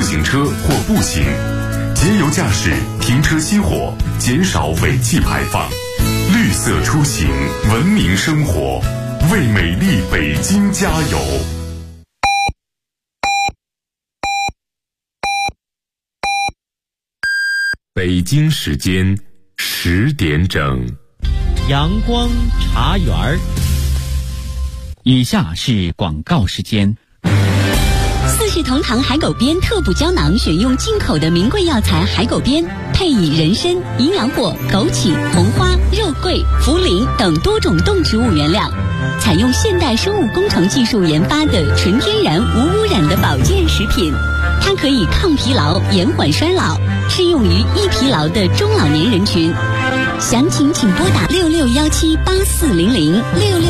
自行车或步行，节油驾驶，停车熄火，减少尾气排放，绿色出行，文明生活，为美丽北京加油。北京时间10点整， 阳光茶园儿。以下是广告时间。 四世同堂海狗鞭特补胶囊选用进口的名贵药材海狗鞭，配以人参、营养果、枸杞、红花、肉桂、茯苓等多种动植物原料，采用现代生物工程技术研发的纯天然无污染的保健食品。它可以抗疲劳、延缓衰老，适用于易疲劳的中老年人群。详情请拨打66178400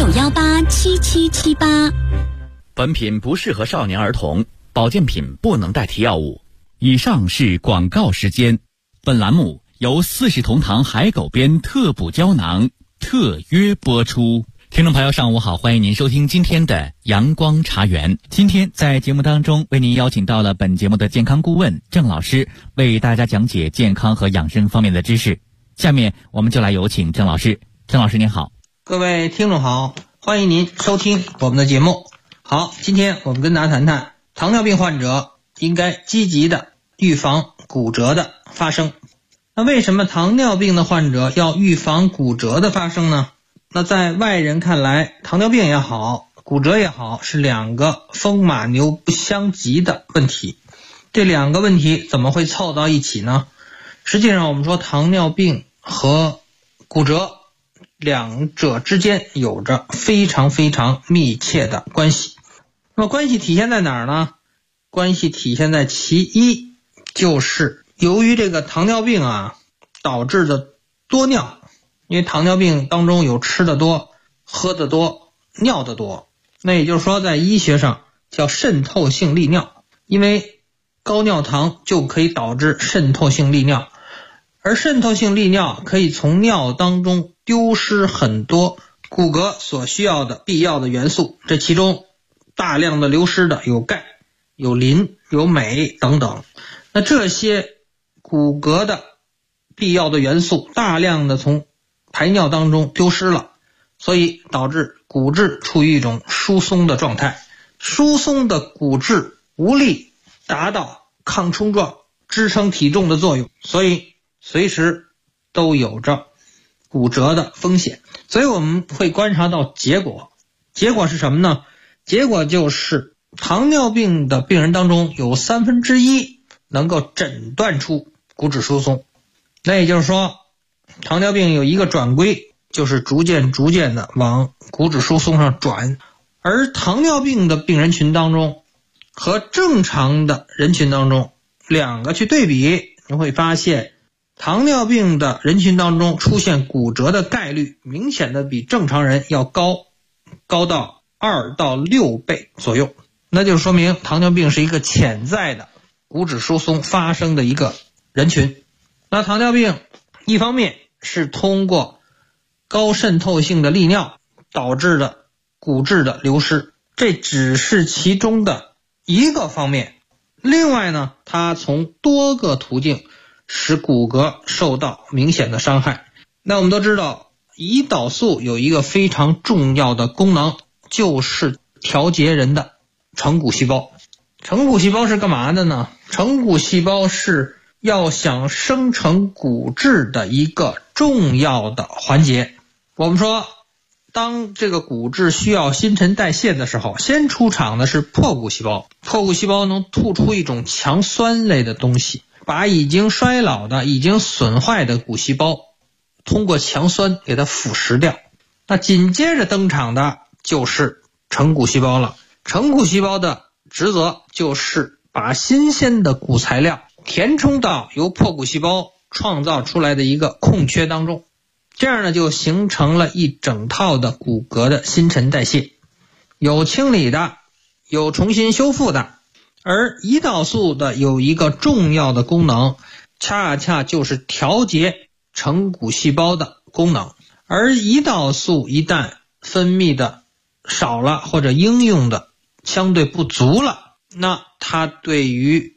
66187778。 本品不适合少年儿童，保健品不能代替药物。以上是广告时间。本栏目由四世同堂海狗鞭特补胶囊特约播出。听众朋友上午好，欢迎您收听今天的阳光茶园。今天在节目当中为您邀请到了本节目的健康顾问郑老师，为大家讲解健康和养生方面的知识。下面我们就来有请郑老师。郑老师您好。 各位听众好，欢迎您收听我们的节目。好，今天我们跟大家谈谈糖尿病患者应该积极的预防骨折的发生。那为什么糖尿病的患者要预防骨折的发生呢？那在外人看来，糖尿病也好，骨折也好，是两个风马牛不相及的问题。这两个问题怎么会凑到一起呢？实际上我们说糖尿病和骨折两者之间有着非常非常密切的关系。那么关系体现在哪儿呢？关系体现在其一，就是由于这个糖尿病导致的多尿。因为糖尿病当中有吃的多、喝的多、尿的多，那也就是说在医学上叫渗透性利尿，因为高尿糖就可以导致渗透性利尿，而渗透性利尿可以从尿当中丢失很多骨骼所需要的必要的元素，这其中大量的流失的有钙、有磷、有镁等等。那这些骨骼的必要的元素大量的从排尿当中丢失了，所以导致骨质处于一种疏松的状态。疏松的骨质无力达到抗冲撞、支撑体重的作用，所以随时都有着骨折的风险。所以我们会观察到结果是什么呢？结果就是糖尿病的病人当中有1/3能够诊断出骨质疏松。那也就是说，糖尿病有一个转归，就是逐渐的往骨质疏松上转。而糖尿病的病人群当中和正常的人群当中两个去对比，你会发现糖尿病的人群当中出现骨折的概率明显的比正常人要高到2到6倍左右。那就说明糖尿病是一个潜在的骨质疏松发生的一个人群。那糖尿病一方面是通过高渗透性的利尿导致的骨质的流失，这只是其中的一个方面。另外呢，它从多个途径使骨骼受到明显的伤害。那我们都知道，胰岛素有一个非常重要的功能，就是调节人的成骨细胞。成骨细胞是干嘛的呢？成骨细胞是要想生成骨质的一个重要的环节。我们说当这个骨质需要新陈代谢的时候，先出场的是破骨细胞。破骨细胞能吐出一种强酸类的东西，把已经衰老的、已经损坏的骨细胞通过强酸给它腐蚀掉。那紧接着登场的就是成骨细胞了。成骨细胞的职责就是把新鲜的骨材料填充到由破骨细胞创造出来的一个空缺当中，这样呢就形成了一整套的骨骼的新陈代谢，有清理的，有重新修复的。而胰岛素的有一个重要的功能，恰恰就是调节成骨细胞的功能。而胰岛素一旦分泌的少了，或者应用的相对不足了，那它对于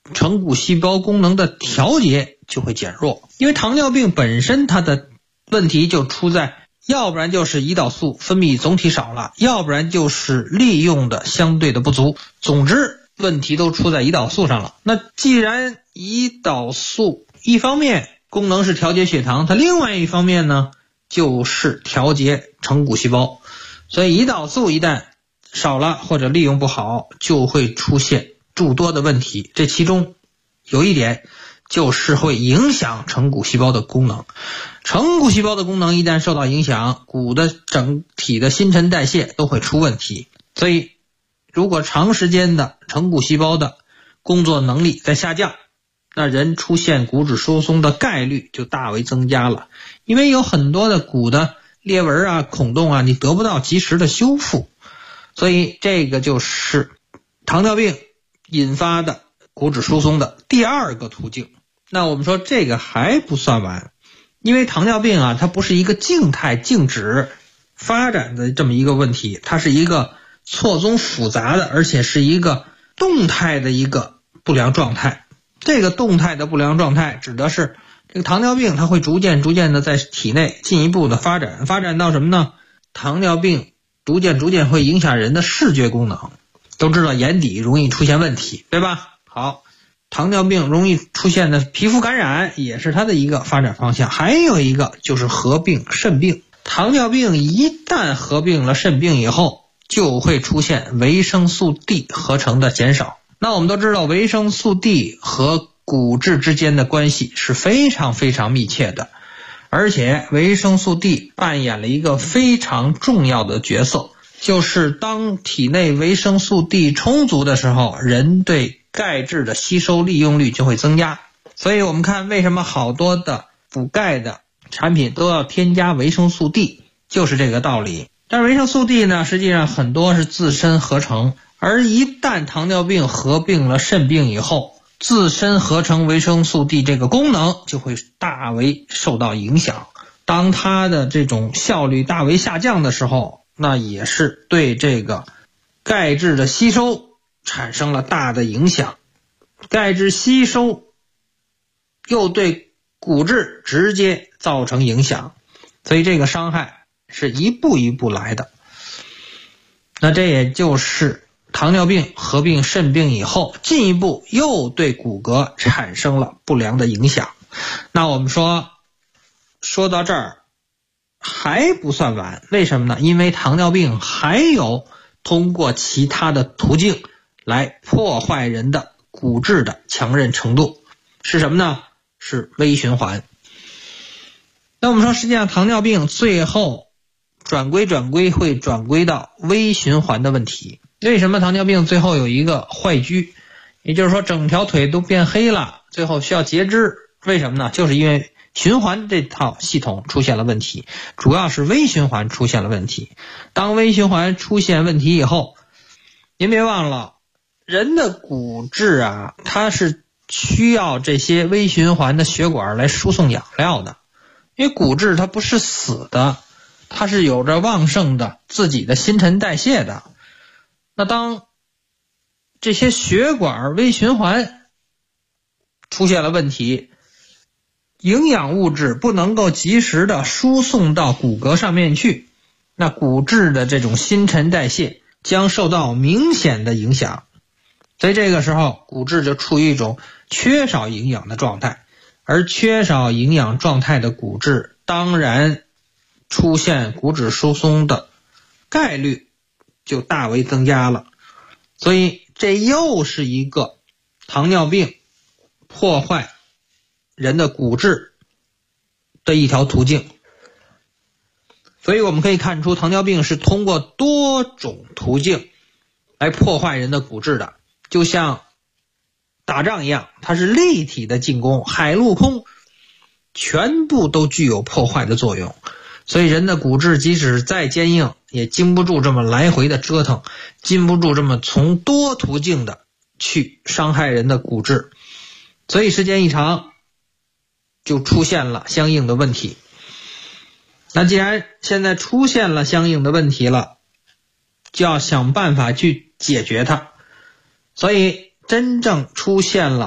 成骨细胞功能的调节就会减弱。因为糖尿病本身它的问题就出在，要不然就是胰岛素分泌总体少了，要不然就是利用的相对的不足，总之问题都出在胰岛素上了。那既然胰岛素一方面功能是调节血糖，它另外一方面呢就是调节成骨细胞，所以胰岛素一旦少了或者利用不好，就会出现诸多的问题。这其中有一点就是会影响成骨细胞的功能。成骨细胞的功能一旦受到影响，骨的整体的新陈代谢都会出问题。所以如果长时间的成骨细胞的工作能力在下降，那人出现骨质疏松的概率就大为增加了。因为有很多的骨的裂纹啊、孔洞啊，你得不到及时的修复，所以这个就是糖尿病引发的骨质疏松的第二个途径。那我们说这个还不算完，因为糖尿病啊，它不是一个静态静止发展的这么一个问题，它是一个错综复杂的，而且是一个动态的一个不良状态。这个动态的不良状态指的是这个糖尿病它会逐渐的在体内进一步的发展到什么呢？糖尿病逐渐会影响人的视觉功能。都知道眼底容易出现问题，对吧？好，糖尿病容易出现的皮肤感染也是它的一个发展方向。还有一个就是合并肾病。糖尿病一旦合并了肾病以后，就会出现维生素 D 合成的减少。那我们都知道维生素 D 和骨质之间的关系是非常密切的，而且维生素 D 扮演了一个非常重要的角色，就是当体内维生素 D 充足的时候，人对钙质的吸收利用率就会增加。所以我们看为什么好多的补钙的产品都要添加维生素 D， 就是这个道理。但是维生素 D 呢，实际上很多是自身合成，而一旦糖尿病合并了肾病以后，自身合成维生素 D 这个功能就会大为受到影响。当它的这种效率大为下降的时候，那也是对这个钙质的吸收产生了大的影响。钙质吸收又对骨质直接造成影响，所以这个伤害是一步一步来的。那这也就是糖尿病合并肾病以后，进一步又对骨骼产生了不良的影响。那我们说到这儿还不算完，为什么呢？因为糖尿病还有通过其他的途径来破坏人的骨质的强韧程度。是什么呢？是微循环。那我们说实际上糖尿病最后转归会转归到微循环的问题。为什么糖尿病最后有一个坏疽，也就是说整条腿都变黑了，最后需要截肢？为什么呢？就是因为循环这套系统出现了问题，主要是微循环出现了问题。当微循环出现问题以后，您别忘了人的骨质啊，它是需要这些微循环的血管来输送养料的。因为骨质它不是死的，它是有着旺盛的自己的新陈代谢的。那当这些血管微循环出现了问题，营养物质不能够及时的输送到骨骼上面去，那骨质的这种新陈代谢将受到明显的影响。所以这个时候骨质就处于一种缺少营养的状态，而缺少营养状态的骨质当然出现骨质疏松的概率就大为增加了。所以这又是一个糖尿病破坏人的骨质的一条途径。所以我们可以看出糖尿病是通过多种途径来破坏人的骨质的，就像打仗一样，它是立体的进攻，海陆空全部都具有破坏的作用。所以人的骨质即使再坚硬，也经不住这么来回的折腾，经不住这么从多途径的去伤害人的骨质。所以时间一长就出现了相应的问题。那既然现在出现了相应的问题了，就要想办法去解决它。所以真正出现了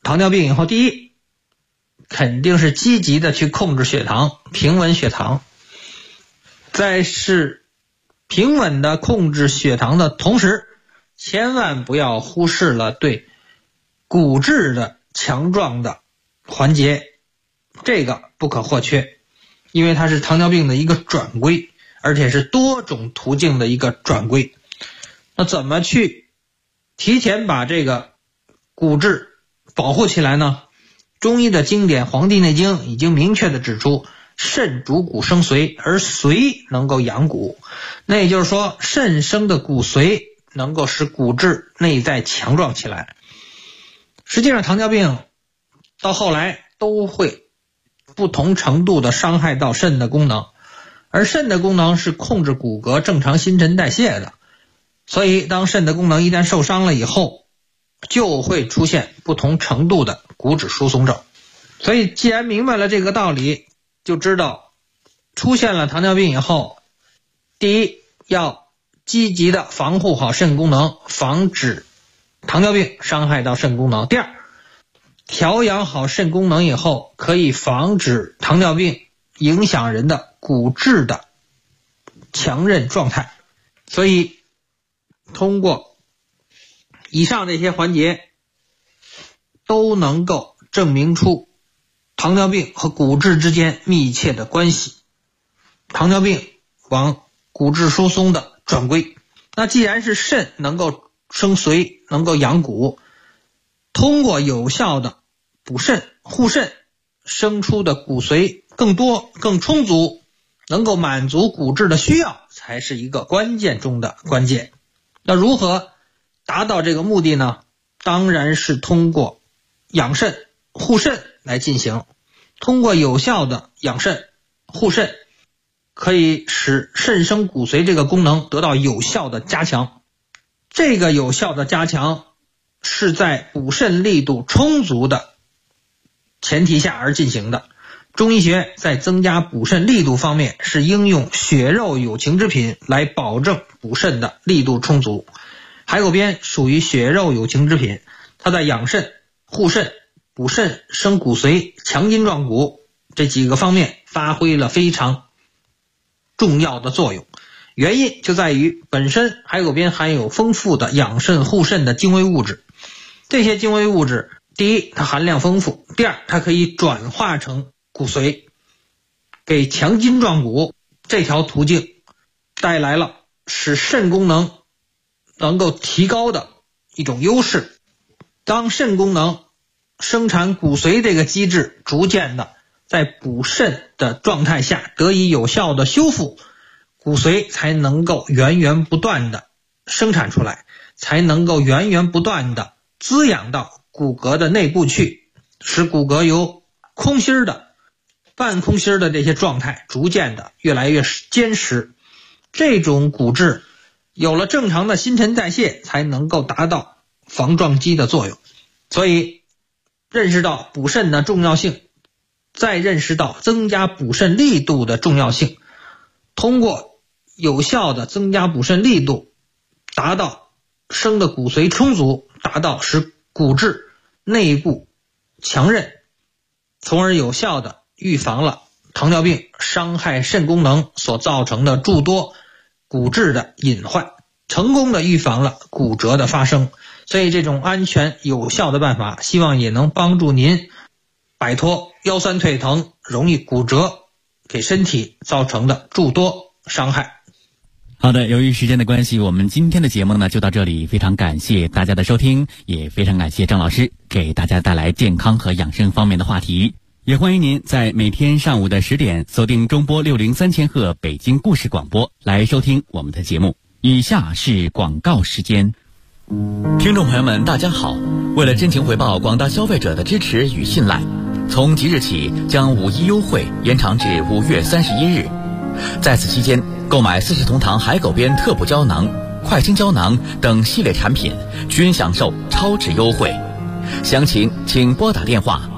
糖尿病以后，第一肯定是积极的去控制血糖，平稳血糖。在是平稳的控制血糖的同时，千万不要忽视了对骨质的强壮的环节，这个不可或缺，因为它是糖尿病的一个转归，而且是多种途径的一个转归。那怎么去提前把这个骨质保护起来呢？中医的经典《黄帝内经》已经明确的指出，肾主骨生髓，而髓能够养骨。那也就是说，肾生的骨髓能够使骨质内在强壮起来。实际上糖尿病到后来都会不同程度的伤害到肾的功能，而肾的功能是控制骨骼正常新陈代谢的，所以当肾的功能一旦受伤了以后，就会出现不同程度的骨质疏松症。所以既然明白了这个道理，就知道出现了糖尿病以后，第一要积极的防护好肾功能，防止糖尿病伤害到肾功能。第二，调养好肾功能以后，可以防止糖尿病影响人的骨质的强韧状态。所以通过以上这些环节，都能够证明出糖尿病和骨质之间密切的关系，糖尿病往骨质疏松的转归。那既然是肾能够生髓，能够养骨，通过有效的补肾护肾，生出的骨髓更多更充足，能够满足骨质的需要，才是一个关键中的关键。那如何达到这个目的呢？当然是通过养肾护肾来进行。通过有效的养肾护肾，可以使肾生骨髓这个功能得到有效的加强。这个有效的加强是在补肾力度充足的前提下而进行的。中医学在增加补肾力度方面是应用血肉有情之品来保证补肾的力度充足。海狗鞭属于血肉有情之品，它在养肾护肾补肾生骨髓强筋壮骨这几个方面发挥了非常重要的作用。原因就在于本身海狗鞭含有丰富的养肾护肾的精微物质。这些精微物质，第一它含量丰富，第二它可以转化成骨髓，给强筋壮骨这条途径带来了使肾功能能够提高的一种优势。当肾功能生产骨髓这个机制逐渐的在补肾的状态下得以有效的修复，骨髓才能够源源不断的生产出来，才能够源源不断的滋养到骨骼的内部去，使骨骼由空心的半空心的这些状态逐渐的越来越坚实。这种骨质有了正常的新陈代谢，才能够达到防撞击的作用。所以认识到补肾的重要性，再认识到增加补肾力度的重要性，通过有效的增加补肾力度，达到生的骨髓充足，达到使骨质内部强韧，从而有效的预防了糖尿病伤害肾功能所造成的诸多骨质的隐患，成功的预防了骨折的发生。所以这种安全有效的办法，希望也能帮助您摆脱腰酸腿疼容易骨折给身体造成的诸多伤害。 好的，由于时间的关系，我们今天的节目呢就到这里，非常感谢大家的收听，也非常感谢张老师给大家带来健康和养生方面的话题。也欢迎您在每天上午的10点锁定中波603千赫北京故事广播来收听我们的节目。以下是广告时间。听众朋友们大家好，为了真情回报广大消费者的支持与信赖，从即日起将5·1优惠延长至5月31日。在此期间，购买40同堂海狗鞭特补胶囊、快清胶囊等系列产品均享受超值优惠。详情请拨打电话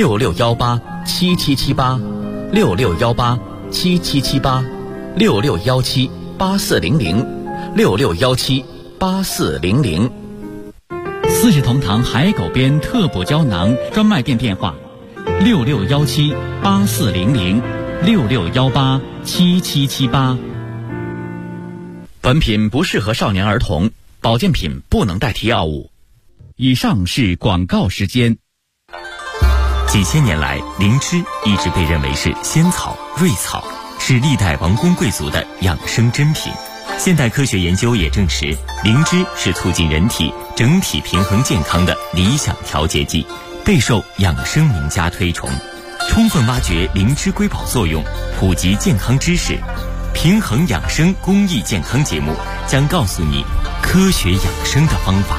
66187778 66187778 66178400 66178400。 四世同堂海狗鞭特补胶囊专卖店电话：6617840066187778。本品不适合少年儿童，保健品不能代替药物。以上是广告时间。 几千年来，灵芝一直被认为是仙草、瑞草，是历代王公贵族的养生珍品。现代科学研究也证实，灵芝是促进人体整体平衡健康的理想调节剂，备受养生名家推崇。充分挖掘灵芝瑰宝作用，普及健康知识，平衡养生公益健康节目将告诉你科学养生的方法。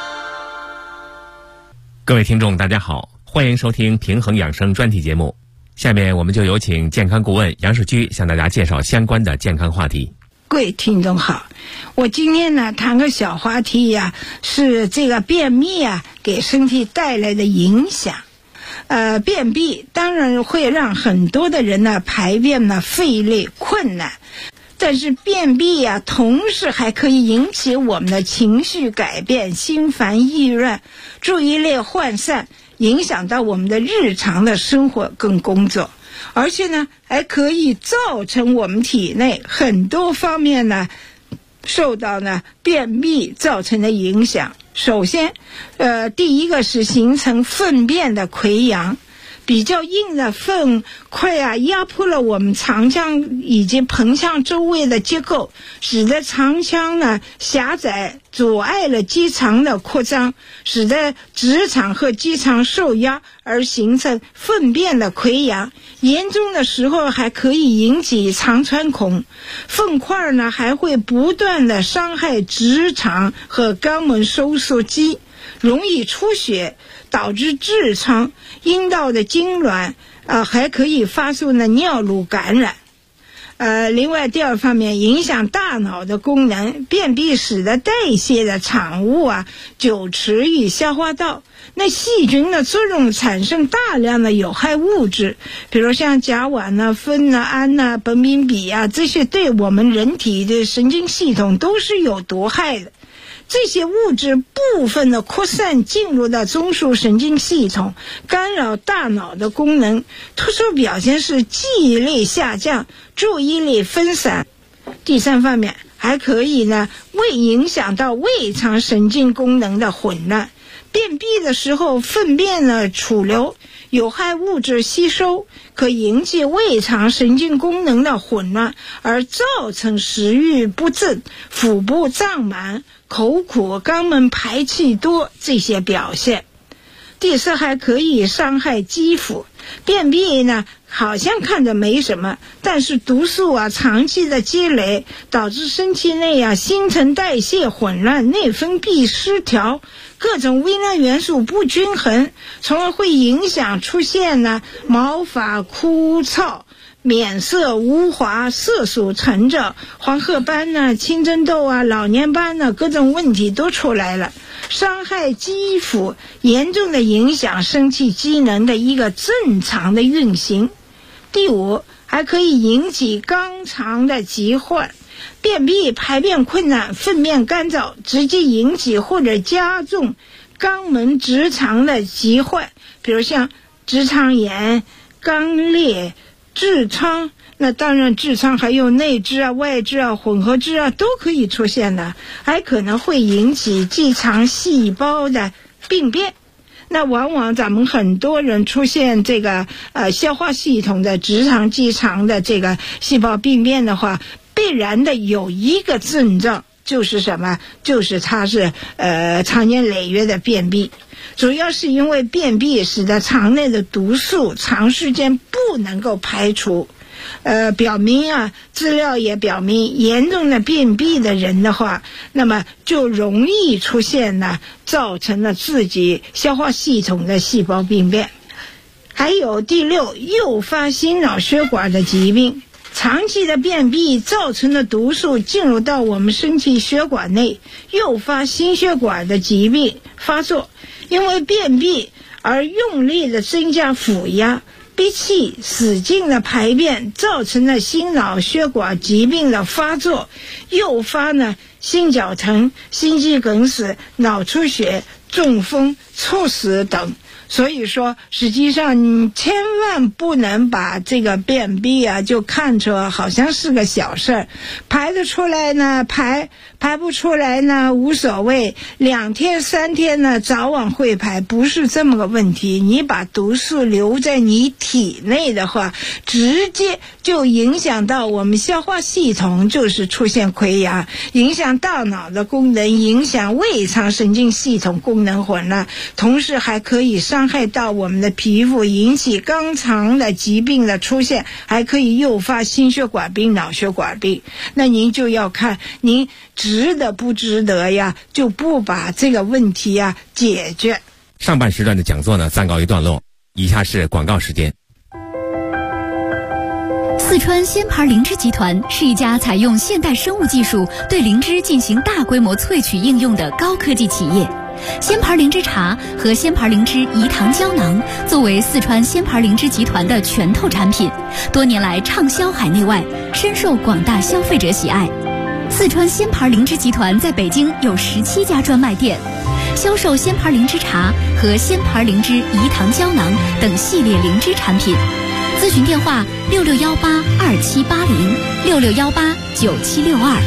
各位听众大家好，欢迎收听平衡养生专题节目。下面我们就有请健康顾问杨世居向大家介绍相关的健康话题。 各位听众好，我今天呢谈个小话题呀，是这个便秘啊给身体带来的影响。便秘当然会让很多的人呢排便呢费力困难，但是便秘啊同时还可以引起我们的情绪改变、心烦意乱、注意力涣散，影响到我们的日常的生活跟工作，而且呢还可以造成我们体内很多方面呢受到呢便秘造成的影响。首先第一个是形成粪便的溃疡，比较硬的粪块啊压迫了我们肠腔以及盆腔周围的结构，使得肠腔呢狭窄，阻碍了肌肠的扩张，使得直肠和肌肠受压，而形成粪便的溃疡。严重的时候还可以引起肠穿孔。粪块呢还会不断的伤害直肠和肛门收缩肌，容易出血，导致痔疮、阴道的痉挛，还可以发生呢尿路感染。另外第二方面，影响大脑的功能。便秘使得代谢的产物啊久持于消化道，那细菌的作用产生大量的有害物质，比如像甲烷啊、酚啊、氨啊、苯丙芘啊，这些对我们人体的神经系统都是有毒害的。这些物质部分的扩散进入到中枢神经系统，干扰大脑的功能。特殊表现是记忆力下降、注意力分散。第三方面，还可以呢影响到胃肠神经功能的混乱。便秘的时候，粪便呢储留，有害物质吸收，可引起胃肠神经功能的混乱，而造成食欲不振、腹部胀满、口苦、肛门排气多这些表现。第四，还可以伤害肌肤。便秘呢好像看着没什么，但是毒素啊长期的积累，导致身体内啊新陈代谢混乱、内分泌失调，各种微量元素不均衡，从而会影响出现呢毛发枯燥、面色无华、色素沉着、黄褐斑呢、青春痘啊、老年斑呢，各种问题都出来了，伤害肌肤，严重的影响身体机能的一个正常的运行。第五，还可以引起肛肠的疾患。便秘、排便困难、粪便干燥，直接引起或者加重肛门直肠的疾患，比如像直肠炎、肛裂、痔疮。那当然痔疮还有内痔啊、外痔啊、混合痔啊都可以出现的，还可能会引起直肠细胞的病变。那往往咱们很多人出现这个消化系统的直肠、肌肠的这个细胞病变的话，必然的有一个症状，就是什么？就是它是常年累月的便秘。主要是因为便秘使得肠内的毒素长时间不能够排除。表明啊，资料也表明，严重的便秘的人的话，那么就容易出现呢，造成了自己消化系统的细胞病变。还有第六，诱发心脑血管的疾病。长期的便秘造成的毒素进入到我们身体血管内，诱发心血管的疾病发作。因为便秘而用力的增加腹压、憋气、使劲的排便，造成了心脑血管疾病的发作，诱发呢心绞疼、心肌梗死、脑出血、 中风、猝死等。所以说实际上你千万不能把这个便秘啊就看成好像是个小事儿，排得出来呢排不出来呢无所谓，2天3天呢早晚会排，不是这么个问题。你把毒素留在你体内的话，直接就影响到我们消化系统，就是出现溃疡，影响大脑的功能，影响胃肠神经系统功能混乱，同时还可以伤害到我们的皮肤，引起肛肠的疾病的出现，还可以诱发心血管病、脑血管病。那您就要看您值得不值得呀，就不把这个问题呀解决。 上半时段的讲座呢暂告一段落，以下是广告时间。 四川仙牌灵芝集团是一家采用现代生物技术对灵芝进行大规模萃取应用的高科技企业。仙牌灵芝茶和仙牌灵芝饴糖胶囊作为四川仙牌灵芝集团的拳头产品，多年来畅销海内外，深受广大消费者喜爱。四川仙牌灵芝集团在北京有17家专卖店，销售仙牌灵芝茶和仙牌灵芝饴糖胶囊等系列灵芝产品。咨询电话66182780，66189762。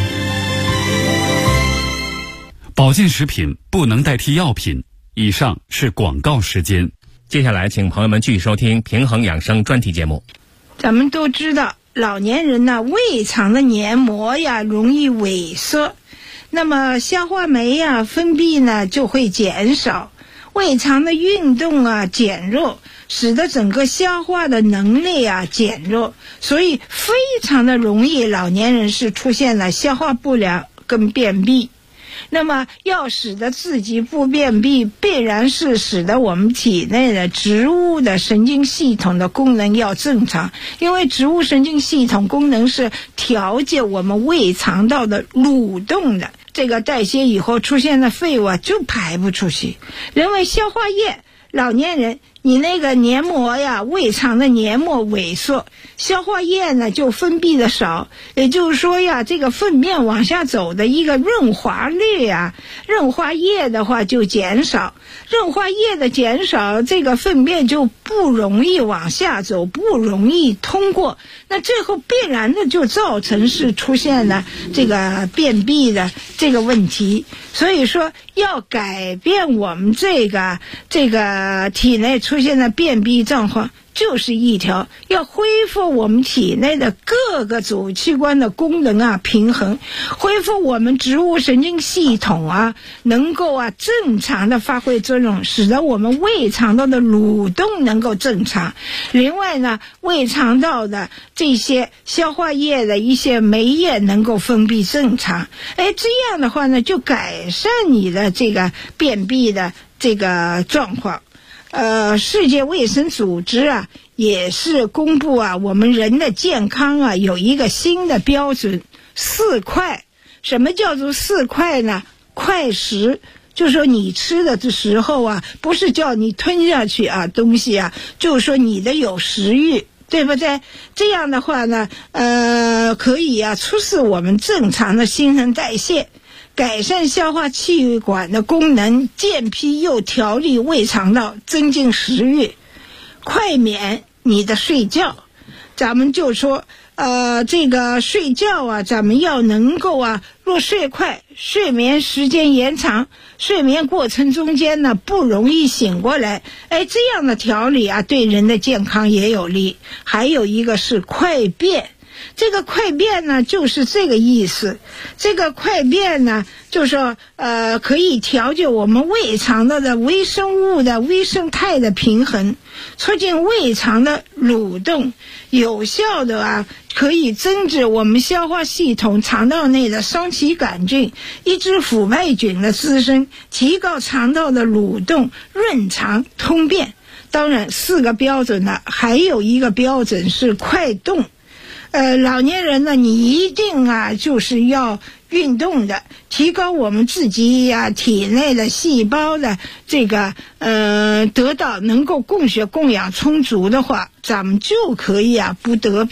保健食品不能代替药品。以上是广告时间。 接下来请朋友们继续收听平衡养生专题节目。 咱们都知道老年人呢，胃肠的黏膜呀容易萎缩，那么消化酶呀分泌呢就会减少，胃肠的运动啊减弱，使得整个消化的能力啊减弱，所以非常的容易老年人是出现了消化不良跟便秘。那么要使得自己不便秘，必然是使得我们体内的植物的神经系统的功能要正常，因为植物神经系统功能是调节我们胃肠道的蠕动的，这个代谢以后出现的废物啊就排不出去。人为消化液，老年人你那个黏膜呀，胃肠的黏膜萎缩，消化液呢就分泌的少，也就是说呀，这个粪便往下走的一个润滑率呀，润滑液的话就减少，润滑液的减少，这个粪便就不容易往下走，不容易通过，那最后必然的就造成是出现了这个便秘的这个问题。所以说要改变我们这个体内出现的便秘状况，就是一条要恢复我们体内的各个主器官的功能啊平衡，恢复我们植物神经系统啊能够啊正常的发挥作用，使得我们胃肠道的蠕动能够正常。另外呢，胃肠道的这些消化液的一些酶液能够分泌正常，这样的话呢就改善你的这个便秘的这个状况。世界卫生组织啊也是公布啊我们人的健康啊有一个新的标准，4块。什么叫做4块呢？快食，就说你吃的时候啊，不是叫你吞下去啊东西啊，就是说你的有食欲，对不对？这样的话呢可以啊促使我们正常的新陈代谢，改善消化气管的功能，健脾又调理胃肠道，增进食欲。快免你的睡觉，咱们就说这个睡觉啊，咱们要能够啊入睡快，睡眠时间延长，睡眠过程中间呢不容易醒过来，这样的调理啊对人的健康也有利。还有一个是快便，这个快便呢就是这个意思。这个快便呢就是说可以调节我们胃肠道的微生物的微生态的平衡，促进胃肠的蠕动，有效的啊可以增殖我们消化系统肠道内的双歧杆菌，抑制腐败菌的滋生，提高肠道的蠕动，润肠通便。当然4个标准呢，还有一个标准是快动。老年人呢你一定啊就是要运动的，提高我们自己呀体内的细胞的这个得到能够供血供氧充足的话，咱们就可以啊不得病。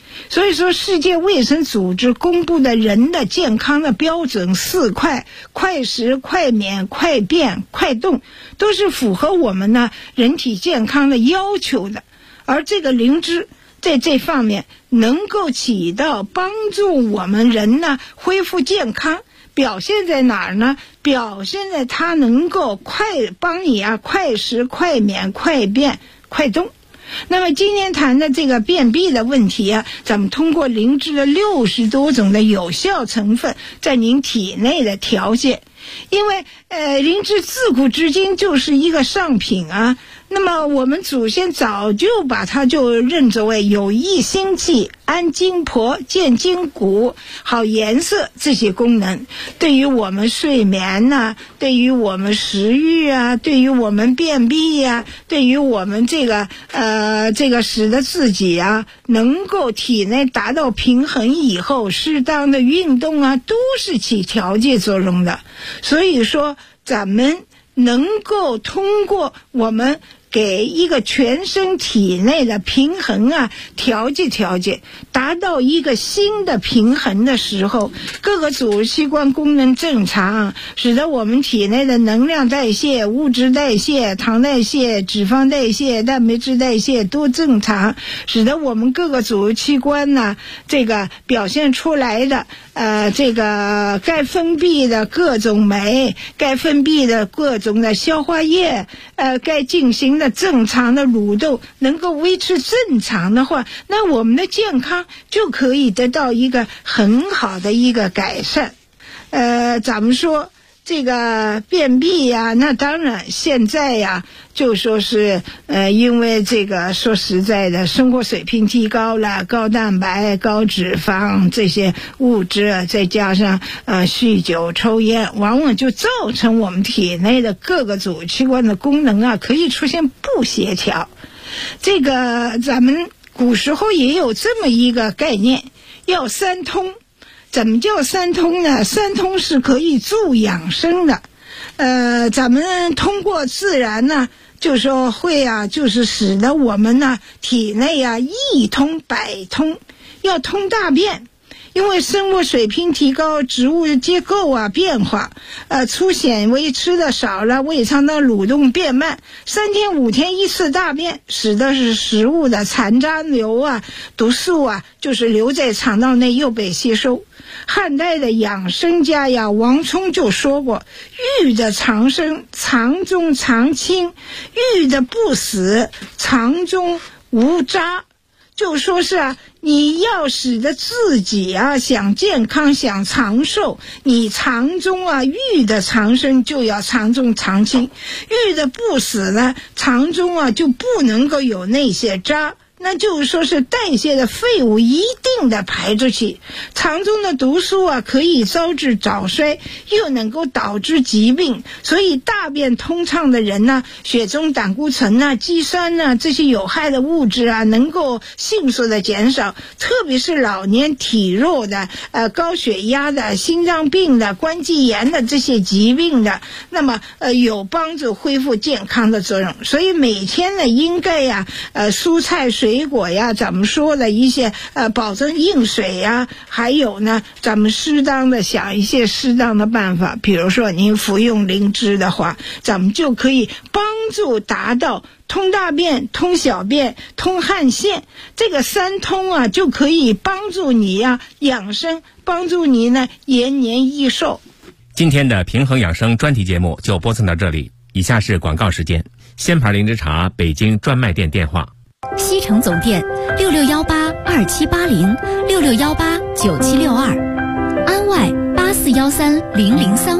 所以说世界卫生组织公布的人的健康的标准4快：快食、快眠、快便、快动，都是符合我们呢人体健康的要求的。而这个灵芝在这方面能够起到帮助我们人呢恢复健康，表现在哪儿呢？表现在它能够帮你快食、快眠、快便、快动。那么今天谈的这个便秘的问题咱们通过灵芝的60多种的有效成分在您体内的调节。因为灵芝自古至今就是一个上品那么我们祖先早就把它就认作为有益心气、安筋魄、健筋骨、好颜色这些功能，对于我们睡眠对于我们食欲对于我们便秘对于我们这个使得自己能够体内达到平衡以后，适当的运动都是起调节作用的。所以说咱们能够通过我们给一个全身体内的平衡调节，达到一个新的平衡的时候，各个组织器官功能正常，使得我们体内的能量代谢、物质代谢、糖代谢、脂肪代谢、蛋白质代谢都正常，使得我们各个组织器官这个表现出来的这个该分泌的各种酶，该分泌的各种的消化液，该进行的正常的蠕动能够维持正常的话，那我们的健康就可以得到一个很好的一个改善。咱们说这个便秘那当然现在就说是因为这个说实在的，生活水平提高了，高蛋白、高脂肪这些物质，再加上酗酒、抽烟，往往就造成我们体内的各个组织器官的功能可以出现不协调。这个咱们古时候也有这么一个概念，要三通。怎么叫三通呢？三通是可以助养生的。咱们通过自然就说会就是使得我们体内一通百通。要通大便，因为生活水平提高，植物结构变化，粗纤维吃的少了，胃肠的蠕动变慢，3天5天一次大便，使得是食物的残渣瘤毒素就是留在肠道内又被吸收。汉代的养生家王充就说过，欲的长生，肠中常清；欲的不死，肠中无渣。就说是你要使得自己想健康想长寿，你肠中欲的长生就要肠中常清，欲的不死呢，肠中就不能够有那些渣，那就是说是代谢的废物一定的排出去，肠中的毒素可以招致早衰，又能够导致疾病。所以大便通畅的人血中胆固醇肌酸这些有害的物质能够迅速的减少，特别是老年体弱的高血压的、心脏病的、关节炎的这些疾病的，那么有帮助恢复健康的作用。所以每天应该蔬菜水果咱们说的一些保证饮水还有咱们适当的想一些适当的办法，比如说您服用灵芝的话，咱们就可以帮助达到通大便、通小便、通汗腺，这个三通就可以帮助你养生，帮助你延年益寿。 今天的平衡养生专题节目就播送到这里，以下是广告时间。仙牌灵芝茶北京专卖店电话： 西城总店66182780，66189762，安外84130035。